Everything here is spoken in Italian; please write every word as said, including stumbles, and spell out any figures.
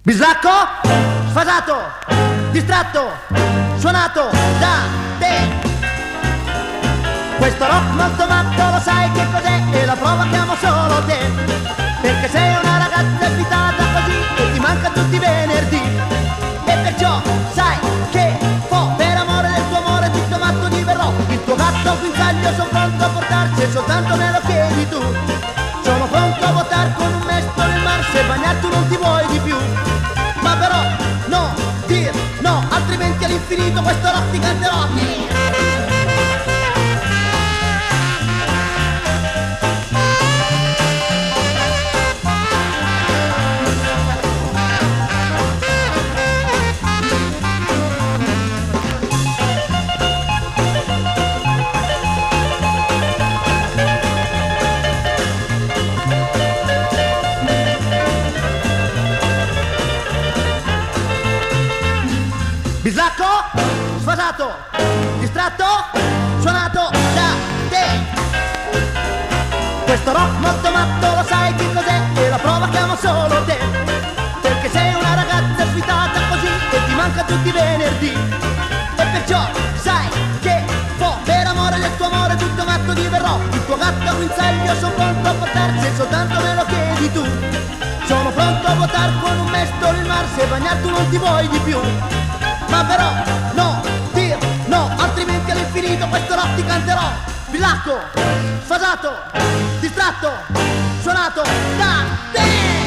Bislacco, sfasato, distratto, suonato da te. Questo rock molto matto lo sai che cos'è e la provochiamo solo te. Perché sei una ragazza invitata così e ti manca tutti i venerdì. E perciò sai che po' per amore del tuo amore tutto matto diverrò. Il tuo gatto guinzaglio sono pronto a portarci e soltanto me lo chiedi tu. Sono pronto a votare con un mestolo in mar se bagnare tu non ti vuoi di più. Ma però no, dir no, altrimenti all'infinito questo rock ti canterò. Bislacco, sfasato, distratto, suonato da te. Questo rock molto matto lo sai che cos'è e la provochiamo solo te. Perché sei una ragazza svitata così e ti manca tutti i venerdì. E perciò sai che po' per amore del tuo amore tutto matto diverrò. Il tuo gatto a guinzaglio sono pronto a portarsi e soltanto me lo chiedi tu. Sono pronto a votare con un mestolo in mar se bagnare tu non ti vuoi di più. Ma però no, dir no, altrimenti all'infinito questo rock ti canterò. Bislacco, sfasato, distratto, suonato da te.